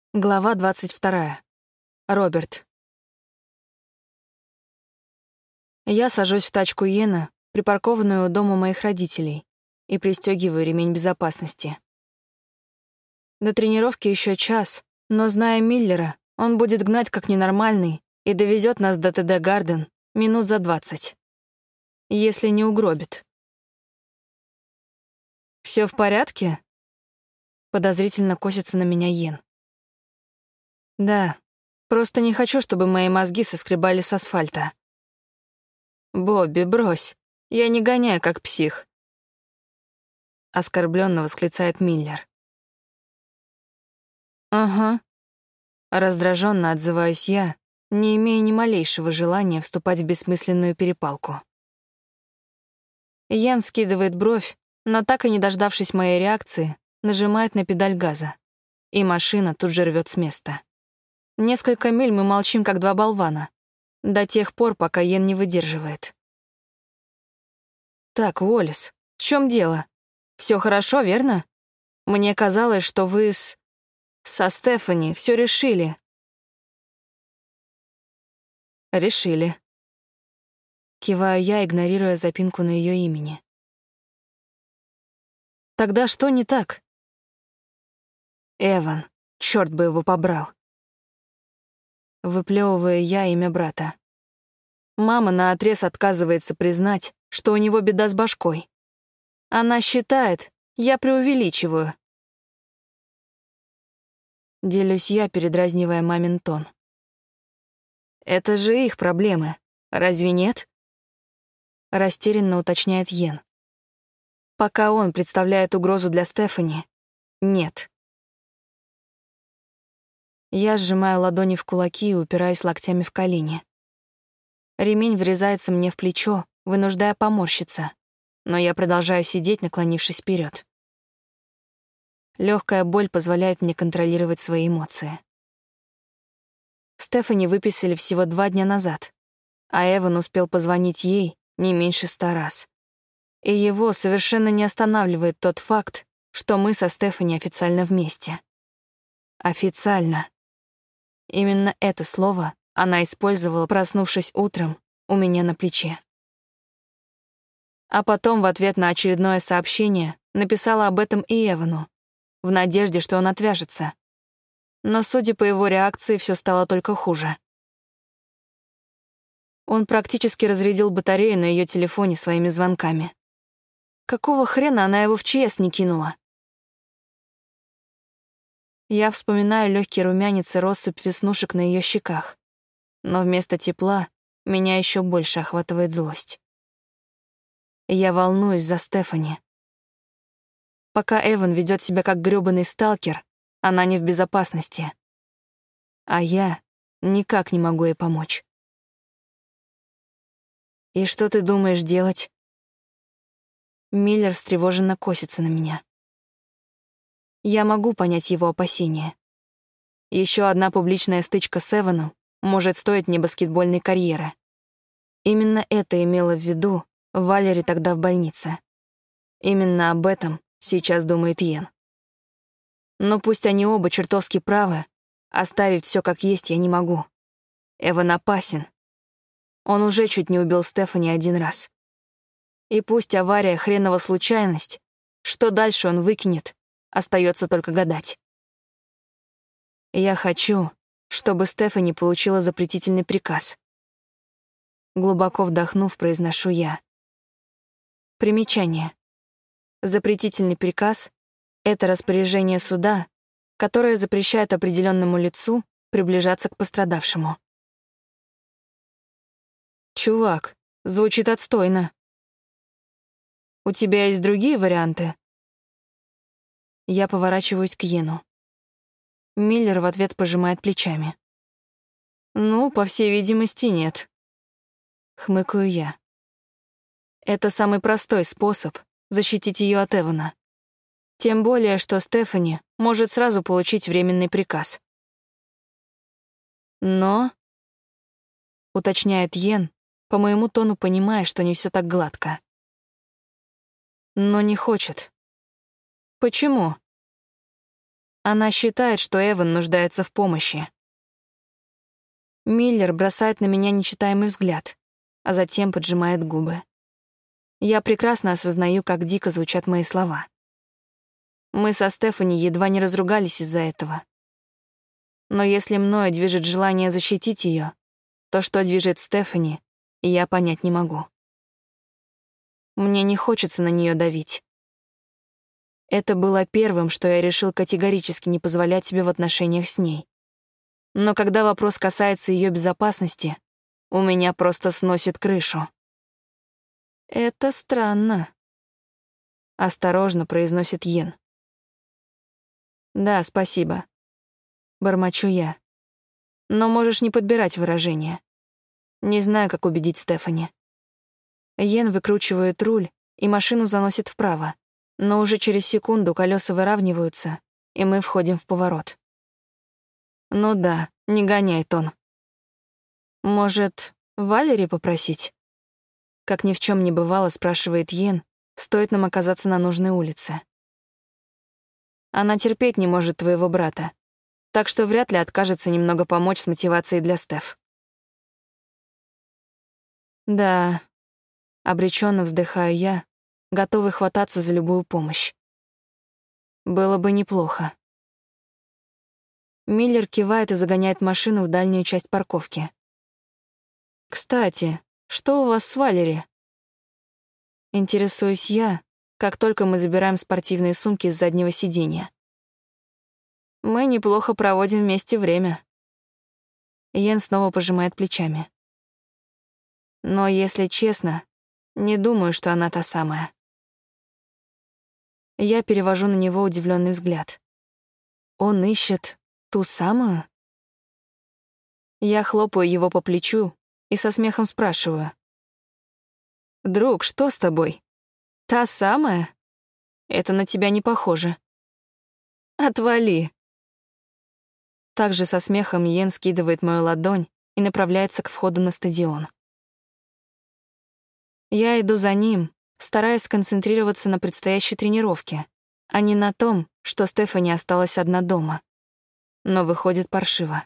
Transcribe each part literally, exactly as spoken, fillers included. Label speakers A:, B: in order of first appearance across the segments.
A: Глава двадцать вторая. Роберт. Я сажусь в тачку Йена, припаркованную у дома моих родителей, и пристегиваю ремень безопасности. До тренировки еще час, но, зная Миллера, он будет гнать как ненормальный и довезет нас до ТД Гарден минут за двадцать. Если не угробит. Все в порядке?» Подозрительно косится на меня Йен. «Да, просто не хочу, чтобы мои мозги соскребали с асфальта». «Бобби, брось, я не гоняю, как псих», — оскорбленно восклицает Миллер. «Ага», — раздраженно отзываюсь я, не имея ни малейшего желания вступать в бессмысленную перепалку. Йен скидывает бровь, но так и не дождавшись моей реакции, нажимает на педаль газа, и машина тут же рвет с места. Несколько миль мы молчим, как два болвана, до тех пор, пока Йен не выдерживает. «Так, Уоллес, в чем дело? Все хорошо, верно? Мне казалось, что вы с... со Стефани все решили». «Решили». Киваю я, игнорируя запинку на ее имени. «Тогда что не так?» «Эван, черт бы его побрал». Выплевываю я имя брата. Мама наотрез отказывается признать, что у него беда с башкой. Она считает, я преувеличиваю. Делюсь я, передразнивая мамин тон. «Это же их проблемы, разве нет?» Растерянно уточняет Йен. Пока он представляет угрозу для Стефани, нет. Я сжимаю ладони в кулаки и упираюсь локтями в колени. Ремень врезается мне в плечо, вынуждая поморщиться, но я продолжаю сидеть, наклонившись вперед. Легкая боль позволяет мне контролировать свои эмоции. Стефани выписали всего два дня назад, а Эван успел позвонить ей не меньше ста раз. И его совершенно не останавливает тот факт, что мы со Стефани официально вместе. Официально. Именно это слово она использовала, проснувшись утром у меня на плече. А потом в ответ на очередное сообщение написала об этом и Эвану, в надежде, что он отвяжется. Но, судя по его реакции, все стало только хуже. Он практически разрядил батарею на ее телефоне своими звонками. Какого хрена она его в ЧС не кинула? Я вспоминаю легкий румянец и россыпь веснушек на ее щеках, но вместо тепла меня еще больше охватывает злость. Я волнуюсь за Стефани. Пока Эван ведет себя как грёбаный сталкер, она не в безопасности. А я никак не могу ей помочь. «И что ты думаешь делать?» Миллер встревоженно косится на меня. Я могу понять его опасения. Еще одна публичная стычка с Эваном может стоить мне баскетбольной карьеры. Именно это имела в виду Валери тогда в больнице. Именно об этом сейчас думает Йен. Но пусть они оба чертовски правы, оставить все как есть я не могу. Эван опасен. Он уже чуть не убил Стефани один раз. И пусть авария — хренова случайность, что дальше он выкинет, остается только гадать. Я хочу, чтобы Стефани получила запретительный приказ. Глубоко вдохнув, произношу я. Примечание. Запретительный приказ — это распоряжение суда, которое запрещает определенному лицу приближаться к пострадавшему. «Чувак, звучит отстойно. У тебя есть другие варианты?» Я поворачиваюсь к Йену. Миллер в ответ пожимает плечами. «Ну, по всей видимости, нет». Хмыкаю я. Это самый простой способ защитить ее от Эвана. Тем более, что Стефани может сразу получить временный приказ. «Но...» — уточняет Йен, по моему тону понимая, что не все так гладко. «Но не хочет». «Почему?» Она считает, что Эван нуждается в помощи. Миллер бросает на меня нечитаемый взгляд, а затем поджимает губы. Я прекрасно осознаю, как дико звучат мои слова. Мы со Стефани едва не разругались из-за этого. Но если мною движет желание защитить ее, то что движет Стефани, я понять не могу. Мне не хочется на нее давить. Это было первым, что я решил категорически не позволять себе в отношениях с ней. Но когда вопрос касается ее безопасности, у меня просто сносит крышу. «Это странно», — осторожно произносит Йен. «Да, спасибо», — бормочу я. Но можешь не подбирать выражения. Не знаю, как убедить Стефани. Йен выкручивает руль, и машину заносит вправо, но уже через секунду колеса выравниваются, и мы входим в поворот. Ну да, не гоняет он. Может, Валери попросить? Как ни в чем не бывало, спрашивает Йен, стоит нам оказаться на нужной улице. Она терпеть не может твоего брата, так что вряд ли откажется немного помочь с мотивацией для Стеф. Да, обреченно вздыхаю я, готовый хвататься за любую помощь. Было бы неплохо. Миллер кивает и загоняет машину в дальнюю часть парковки. «Кстати, что у вас с Валери?» Интересуюсь я, как только мы забираем спортивные сумки с заднего сиденья. Мы неплохо проводим вместе время. Йен снова пожимает плечами. Но, если честно, не думаю, что она та самая. Я перевожу на него удивленный взгляд. Он ищет ту самую? Я хлопаю его по плечу и со смехом спрашиваю. «Друг, что с тобой? Та самая? Это на тебя не похоже». «Отвали». Также со смехом Йен скидывает мою ладонь и направляется к входу на стадион. Я иду за ним, стараясь сконцентрироваться на предстоящей тренировке, а не на том, что Стефани осталась одна дома. Но выходит паршиво.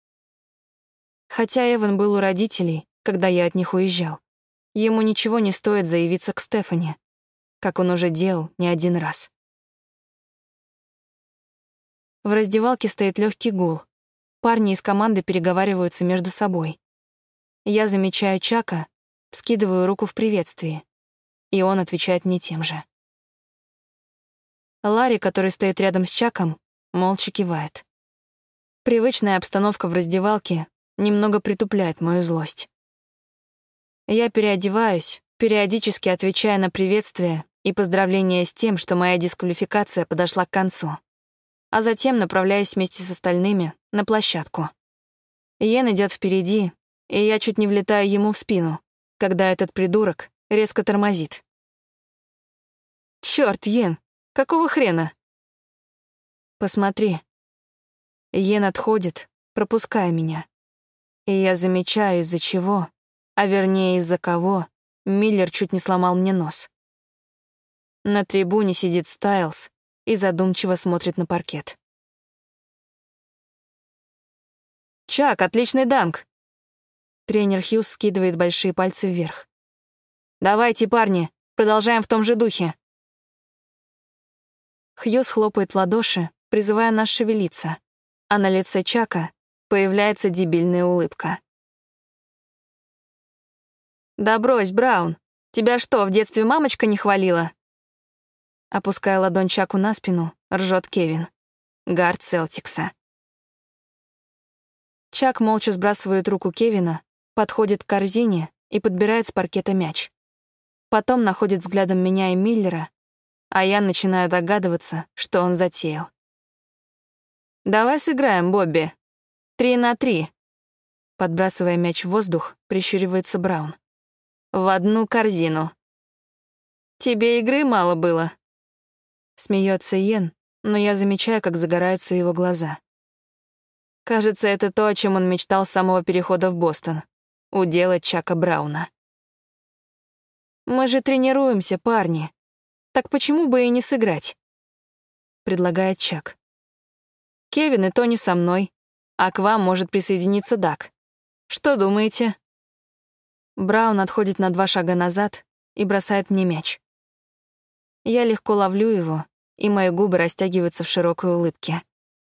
A: Хотя Эван был у родителей, когда я от них уезжал, ему ничего не стоит заявиться к Стефани, как он уже делал не один раз. В раздевалке стоит легкий гул. Парни из команды переговариваются между собой. Я замечаю Чака, вскидываю руку в приветствии, и он отвечает мне тем же. Ларри, который стоит рядом с Чаком, молча кивает. Привычная обстановка в раздевалке немного притупляет мою злость. Я переодеваюсь, периодически отвечая на приветствия и поздравления с тем, что моя дисквалификация подошла к концу, а затем направляюсь вместе с остальными на площадку. Йен идет впереди, и я чуть не влетаю ему в спину, когда этот придурок резко тормозит. «Чёрт, Йен, какого хрена?» «Посмотри». Йен отходит, пропуская меня. И я замечаю, из-за чего, а вернее из-за кого, Миллер чуть не сломал мне нос. На трибуне сидит Стайлз и задумчиво смотрит на паркет. «Чак, отличный данк!» Тренер Хьюз скидывает большие пальцы вверх. «Давайте, парни, продолжаем в том же духе». Хьюз хлопает в ладоши, призывая нас шевелиться, а на лице Чака появляется дебильная улыбка. «Да брось, Браун, тебя что, в детстве мамочка не хвалила?» Опуская ладонь Чаку на спину, ржет Кевин, гард Селтикса. Чак молча сбрасывает руку Кевина, подходит к корзине и подбирает с паркета мяч. Потом находит взглядом меня и Миллера, а я начинаю догадываться, что он затеял. «Давай сыграем, Бобби. Три на три». Подбрасывая мяч в воздух, прищуривается Браун. «В одну корзину». «Тебе игры мало было?» Смеется Йен, но я замечаю, как загораются его глаза. Кажется, это то, о чем он мечтал с самого перехода в Бостон. Уделать Чака Брауна. «Мы же тренируемся, парни. Так почему бы и не сыграть?» Предлагает Чак. Кевин и Тони со мной, а к вам может присоединиться Даг. Что думаете?» Браун отходит на два шага назад и бросает мне мяч. Я легко ловлю его, и мои губы растягиваются в широкой улыбке.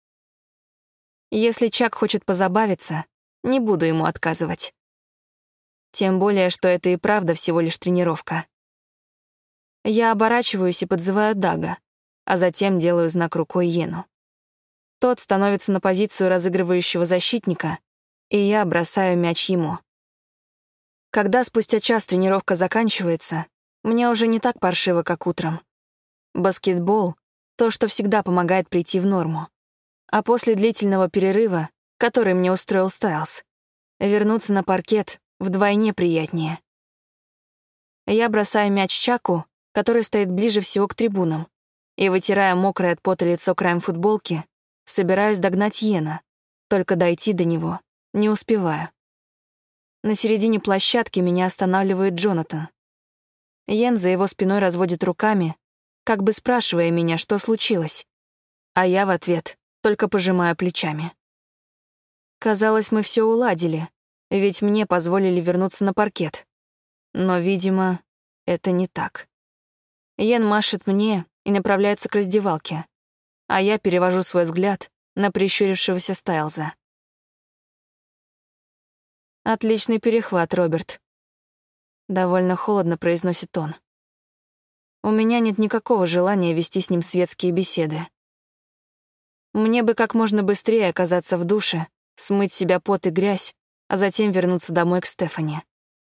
A: Если Чак хочет позабавиться, не буду ему отказывать. Тем более, что это и правда всего лишь тренировка. Я оборачиваюсь и подзываю Дага, а затем делаю знак рукой Йену. Тот становится на позицию разыгрывающего защитника, и я бросаю мяч ему. Когда спустя час тренировка заканчивается, мне уже не так паршиво, как утром. Баскетбол — то, что всегда помогает прийти в норму. А после длительного перерыва, который мне устроил Стайлз, вернуться на паркет вдвойне приятнее. Я бросаю мяч Чаку, который стоит ближе всего к трибунам, и, вытирая мокрое от пота лицо краем футболки, собираюсь догнать Йена, только дойти до него не успеваю. На середине площадки меня останавливает Джонатан. Йен за его спиной разводит руками, как бы спрашивая меня, что случилось, а я в ответ только пожимаю плечами. Казалось, мы все уладили, ведь мне позволили вернуться на паркет. Но, видимо, это не так. Йен машет мне и направляется к раздевалке, а я перевожу свой взгляд на прищурившегося Стайлза. «Отличный перехват, Роберт», — довольно холодно произносит он. У меня нет никакого желания вести с ним светские беседы. Мне бы как можно быстрее оказаться в душе, смыть с себя пот и грязь, а затем вернуться домой к Стефани.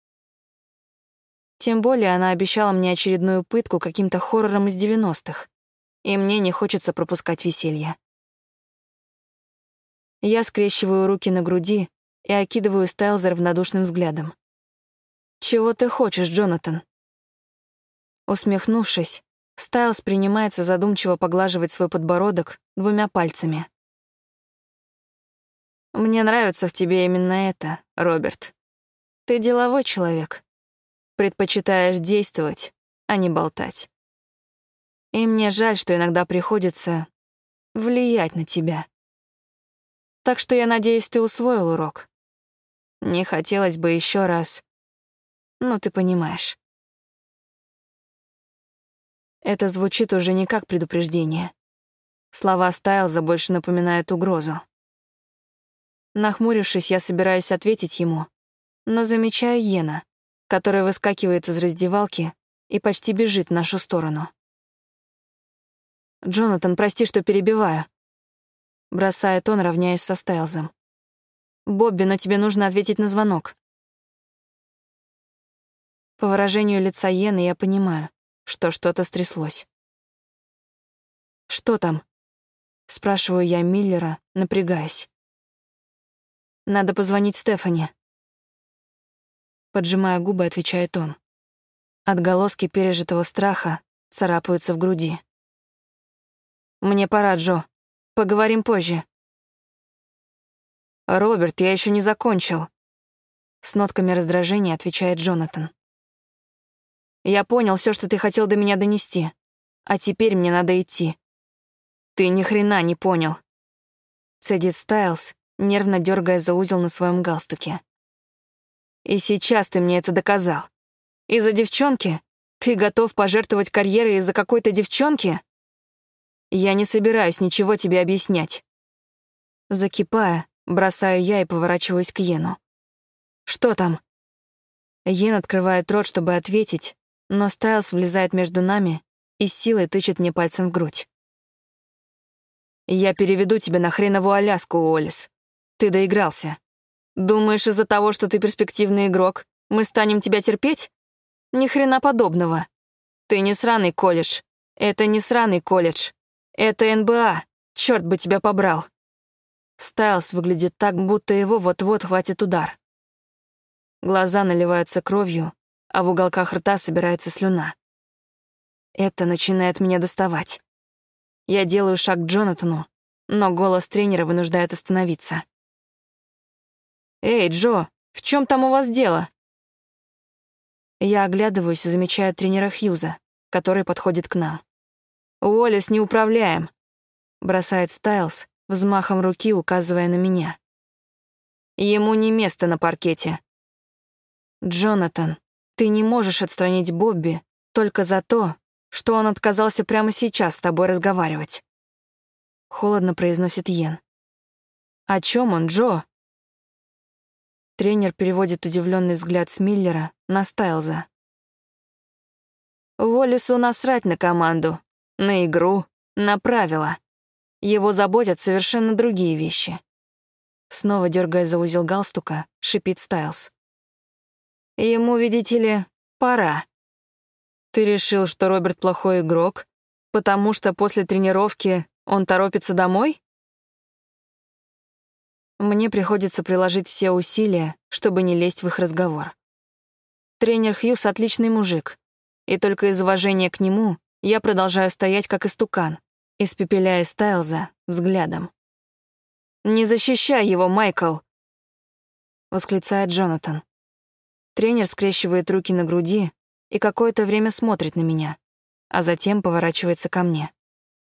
A: Тем более она обещала мне очередную пытку каким-то хоррором из девяностых, и мне не хочется пропускать веселье. Я скрещиваю руки на груди и окидываю Стайлза равнодушным взглядом. «Чего ты хочешь, Джонатан?» Усмехнувшись, Стайлз принимается задумчиво поглаживать свой подбородок двумя пальцами. «Мне нравится в тебе именно это, Роберт. Ты деловой человек. Предпочитаешь действовать, а не болтать. И мне жаль, что иногда приходится влиять на тебя. Так что я надеюсь, ты усвоил урок. Не хотелось бы еще раз, но ты понимаешь». Это звучит уже не как предупреждение. Слова Стайлза больше напоминают угрозу. Нахмурившись, я собираюсь ответить ему, но замечаю Йена, который выскакивает из раздевалки и почти бежит в нашу сторону. «Джонатан, прости, что перебиваю», — бросает он, равняясь со Стайлзом. «Бобби, но тебе нужно ответить на звонок». По выражению лица Йена я понимаю, что что-то стряслось. «Что там?» — спрашиваю я Миллера, напрягаясь. «Надо позвонить Стефани». Поджимая губы, отвечает он. Отголоски пережитого страха царапаются в груди. «Мне пора, Джо. Поговорим позже». «Роберт, я еще не закончил», — с нотками раздражения отвечает Джонатан. «Я понял все, что ты хотел до меня донести, а теперь мне надо идти». «Ты ни хрена не понял», — цедит Стайлз, нервно дергая за узел на своем галстуке. «И сейчас ты мне это доказал. Из-за девчонки? Ты готов пожертвовать карьерой из-за какой-то девчонки? Я не собираюсь ничего тебе объяснять». Закипая, бросаю я и поворачиваюсь к Йену. «Что там?» Йен открывает рот, чтобы ответить, но Стайлз влезает между нами и с силой тычет мне пальцем в грудь. «Я переведу тебя на хренову Аляску, Уоллес. Ты доигрался. Думаешь, из-за того, что ты перспективный игрок, мы станем тебя терпеть? Ни хрена подобного. Ты не сраный колледж. Это не сраный колледж. Это эн бэ а. Чёрт бы тебя побрал». Стайлз выглядит так, будто его вот-вот хватит удар. Глаза наливаются кровью, а в уголках рта собирается слюна. Это начинает меня доставать. Я делаю шаг к Джонатану, но голос тренера вынуждает остановиться. «Эй, Джо, в чем там у вас дело?» Я оглядываюсь и замечаю тренера Хьюза, который подходит к нам. «Уоллес неуправляем», — бросает Стайлз, взмахом руки указывая на меня. Ему не место на паркете. Джонатан, ты не можешь отстранить Бобби только за то, что он отказался прямо сейчас с тобой разговаривать. Холодно произносит Йен. О чем он, Джо? Тренер переводит удивленный взгляд с Миллера на Стайлза. Уоллесу насрать на команду, на игру, на правила. Его заботят совершенно другие вещи. Снова дергая за узел галстука, шипит Стайлз. Ему, видите ли, пора. Ты решил, что Роберт плохой игрок, потому что после тренировки он торопится домой? Мне приходится приложить все усилия, чтобы не лезть в их разговор. Тренер Хьюз — отличный мужик, и только из уважения к нему я продолжаю стоять как истукан, испепеляя Стайлза взглядом. «Не защищай его, Майкл!» — восклицает Джонатан. Тренер скрещивает руки на груди и какое-то время смотрит на меня, а затем поворачивается ко мне.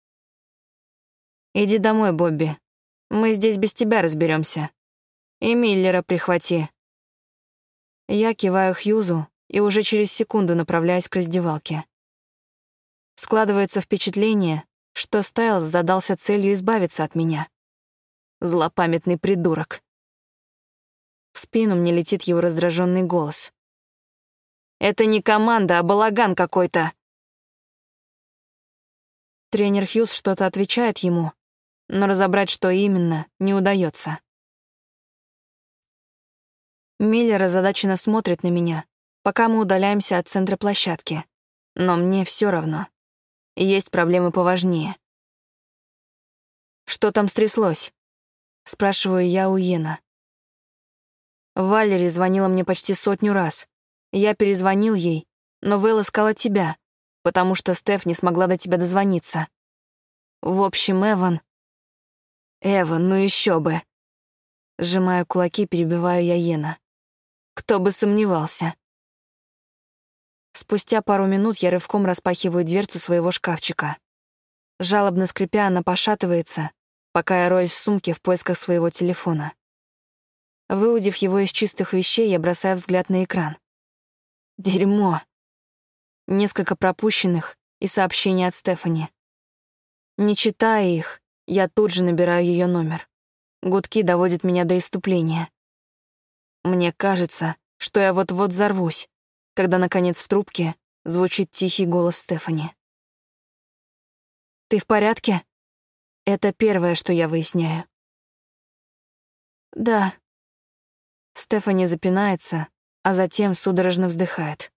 A: «Иди домой, Бобби. Мы здесь без тебя разберемся. И Миллера прихвати». Я киваю Хьюзу и уже через секунду направляюсь к раздевалке. Складывается впечатление, что Стайлз задался целью избавиться от меня. Злопамятный придурок. В спину мне летит его раздраженный голос. «Это не команда, а балаган какой-то!» Тренер Хьюз что-то отвечает ему, но разобрать, что именно, не удается. Миллер озадаченно смотрит на меня, пока мы удаляемся от центра площадки, но мне все равно. Есть проблемы поважнее. «Что там стряслось?» — спрашиваю я у Йена. Валери звонила мне почти сотню раз. Я перезвонил ей, но Вэл искала тебя, потому что Стеф не смогла до тебя дозвониться. В общем, Эван... Эван, ну еще бы. Сжимая кулаки, перебиваю я Йена. Кто бы сомневался. Спустя пару минут я рывком распахиваю дверцу своего шкафчика. Жалобно скрипя, она пошатывается, пока я роюсь в сумке в поисках своего телефона. Выудив его из чистых вещей, я бросаю взгляд на экран. Дерьмо. Несколько пропущенных и сообщений от Стефани. Не читая их, я тут же набираю ее номер. Гудки доводят меня до исступления. Мне кажется, что я вот-вот взорвусь, когда, наконец, в трубке звучит тихий голос Стефани. «Ты в порядке?» Это первое, что я выясняю. «Да». Стефани запинается, а затем судорожно вздыхает.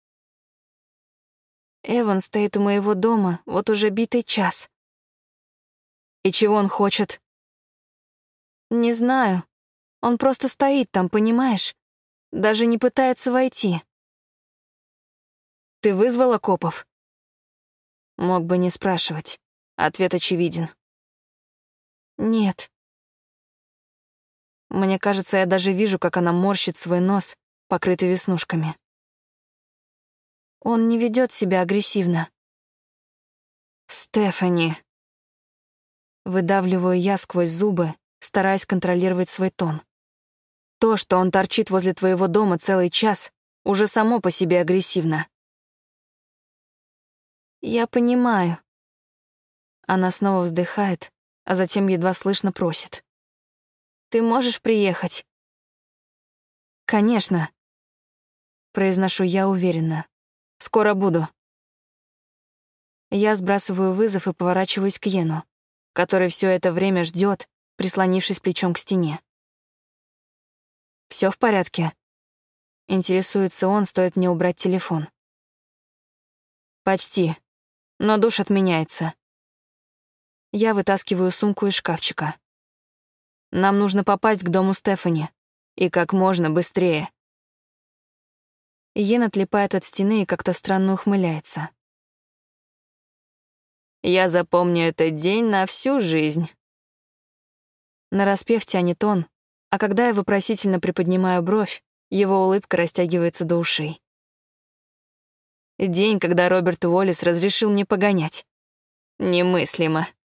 A: «Эван стоит у моего дома вот уже битый час». «И чего он хочет?» «Не знаю. Он просто стоит там, понимаешь? Даже не пытается войти». «Ты вызвала копов?» Мог бы не спрашивать. Ответ очевиден. «Нет». Мне кажется, я даже вижу, как она морщит свой нос, покрытый веснушками. Он не ведет себя агрессивно. «Стефани!» Выдавливаю я сквозь зубы, стараясь контролировать свой тон. То, что он торчит возле твоего дома целый час, уже само по себе агрессивно. «Я понимаю». Она снова вздыхает, а затем едва слышно просит. «Ты можешь приехать?» «Конечно», — произношу я уверенно. «Скоро буду». Я сбрасываю вызов и поворачиваюсь к Йену, который все это время ждет, прислонившись плечом к стене. Все в порядке?» Интересуется он, стоит мне убрать телефон. «Почти, но душ отменяется». Я вытаскиваю сумку из шкафчика. «Нам нужно попасть к дому Стефани. И как можно быстрее». Йен отлипает от стены и как-то странно ухмыляется. «Я запомню этот день на всю жизнь». Нараспев тянет он, а когда я вопросительно приподнимаю бровь, его улыбка растягивается до ушей. День, когда Роберт Уоллес разрешил мне погонять. Немыслимо.